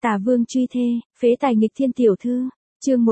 Tà Vương truy thê, phế tài nghịch thiên tiểu thư, chương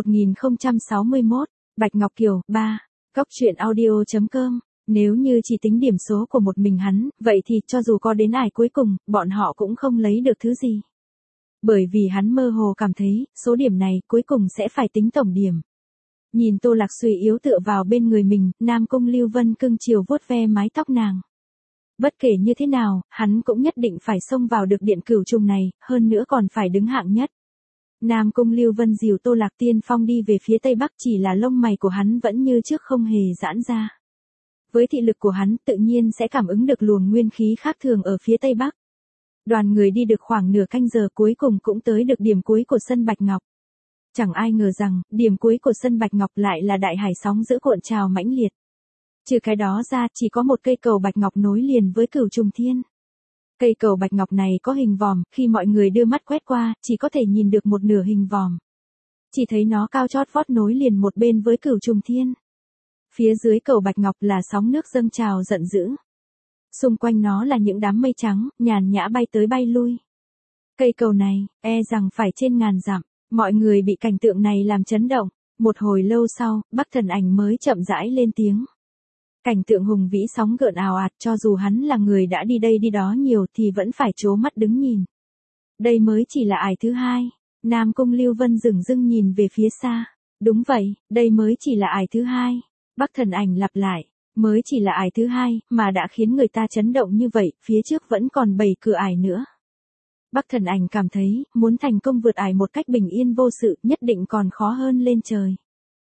1061, Bạch Ngọc Kiều, 3, Góc truyện audio.com. Nếu như chỉ tính điểm số của một mình hắn, vậy thì cho dù có đến ải cuối cùng, bọn họ cũng không lấy được thứ gì. Bởi vì hắn mơ hồ cảm thấy, số điểm này cuối cùng sẽ phải tính tổng điểm. Nhìn Tô Lạc suy yếu tựa vào bên người mình, Nam Cung Lưu Vân cưng chiều vuốt ve mái tóc nàng. Bất kể như thế nào, hắn cũng nhất định phải xông vào được điện cửu trùng này, hơn nữa còn phải đứng hạng nhất. Nam Cung Lưu Vân dìu Tô Lạc tiên phong đi về phía tây bắc, chỉ là lông mày của hắn vẫn như trước không hề giãn ra. Với thị lực của hắn tự nhiên sẽ cảm ứng được luồng nguyên khí khác thường ở phía tây bắc. Đoàn người đi được khoảng nửa canh giờ cuối cùng cũng tới được điểm cuối của sân Bạch Ngọc. Chẳng ai ngờ rằng, điểm cuối của sân Bạch Ngọc lại là đại hải sóng dữ cuộn trào mãnh liệt. Trừ cái đó ra, chỉ có một cây cầu Bạch Ngọc nối liền với Cửu Trùng Thiên. Cây cầu Bạch Ngọc này có hình vòm, khi mọi người đưa mắt quét qua, chỉ có thể nhìn được một nửa hình vòm. Chỉ thấy nó cao chót vót nối liền một bên với Cửu Trùng Thiên. Phía dưới cầu Bạch Ngọc là sóng nước dâng trào giận dữ. Xung quanh nó là những đám mây trắng, nhàn nhã bay tới bay lui. Cây cầu này, rằng phải trên ngàn dặm, mọi người bị cảnh tượng này làm chấn động. Một hồi lâu sau, Bắc Thần Ảnh mới chậm rãi lên tiếng. Cảnh tượng hùng vĩ sóng gợn ào ạt, cho dù hắn là người đã đi đây đi đó nhiều thì vẫn phải trố mắt đứng nhìn. Đây mới chỉ là ải thứ hai. Nam Cung Lưu Vân dửng dưng nhìn về phía xa. Đúng vậy, đây mới chỉ là ải thứ hai. Bắc Thần Ảnh lặp lại. Mới chỉ là ải thứ hai, mà đã khiến người ta chấn động như vậy, phía trước vẫn còn 7 cửa ải nữa. Bắc Thần Ảnh cảm thấy, muốn thành công vượt ải một cách bình yên vô sự, nhất định còn khó hơn lên trời.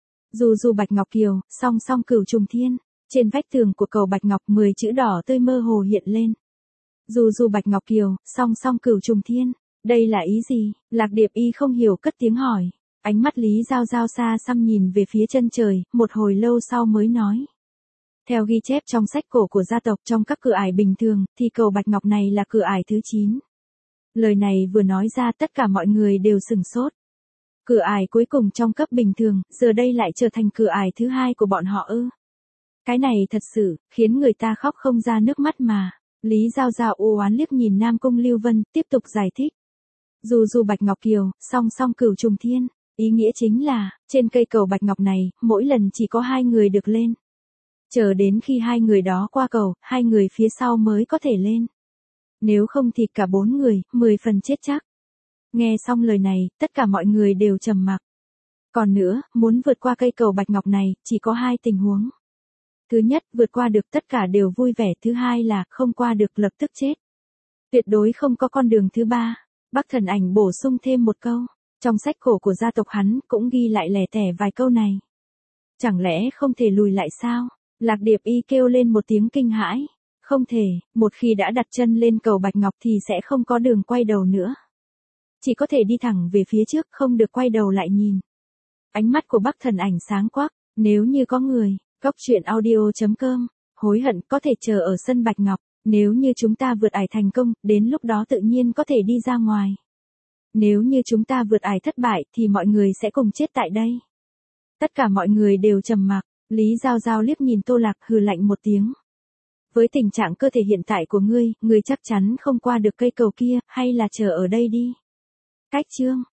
Dù Bạch Ngọc Kiều, song song Cửu Trùng Thiên, trên vách tường của cầu Bạch Ngọc 10 chữ đỏ tươi mơ hồ hiện lên. Dù Bạch Ngọc Kiều, song song Cửu Trùng Thiên, đây là ý gì? Lạc Điệp Y không hiểu cất tiếng hỏi. Ánh mắt Lý Giao Giao xa xăm nhìn về phía chân trời, một hồi lâu sau mới nói. Theo ghi chép trong sách cổ của gia tộc, trong các cửa ải bình thường, thì cầu Bạch Ngọc này là cửa ải thứ 9. Lời này vừa nói ra tất cả mọi người đều sửng sốt. Cửa ải cuối cùng trong cấp bình thường, giờ đây lại trở thành cửa ải thứ hai của bọn họ ư? Cái này thật sự, khiến người ta khóc không ra nước mắt mà. Lý Giao Giao u oán liếc nhìn Nam Cung Lưu Vân, tiếp tục giải thích. Dù Bạch Ngọc Kiều, song song Cửu Trùng Thiên, ý nghĩa chính là, trên cây cầu Bạch Ngọc này, mỗi lần chỉ có 2 người được lên. Chờ đến khi 2 người đó qua cầu, 2 người phía sau mới có thể lên. Nếu không thì cả 4 người, 10 phần chết chắc. Nghe xong lời này, tất cả mọi người đều trầm mặc. Còn nữa, muốn vượt qua cây cầu Bạch Ngọc này, chỉ có 2 tình huống. Thứ nhất, vượt qua được tất cả đều vui vẻ, thứ hai là không qua được lập tức chết. Tuyệt đối không có con đường thứ ba. Bắc Thần Ảnh bổ sung thêm một câu. Trong sách cổ của gia tộc hắn cũng ghi lại lẻ tẻ vài câu này. Chẳng lẽ không thể lùi lại sao? Lạc Điệp Y kêu lên một tiếng kinh hãi. Không thể, một khi đã đặt chân lên cầu Bạch Ngọc thì sẽ không có đường quay đầu nữa. Chỉ có thể đi thẳng về phía trước, không được quay đầu lại nhìn. Ánh mắt của Bắc Thần Ảnh sáng quắc. Nếu như có người, Góc truyện audio.com, hối hận có thể chờ ở sân Bạch Ngọc. Nếu như chúng ta vượt ải thành công, đến lúc đó tự nhiên có thể đi ra ngoài. Nếu như chúng ta vượt ải thất bại thì mọi người sẽ cùng chết tại đây. Tất cả mọi người đều trầm mặc. Lý Giao Giao liếc nhìn Tô Lạc, hừ lạnh một tiếng. Với tình trạng cơ thể hiện tại của ngươi chắc chắn không qua được cây cầu kia, hay là chờ ở đây đi. Cách chương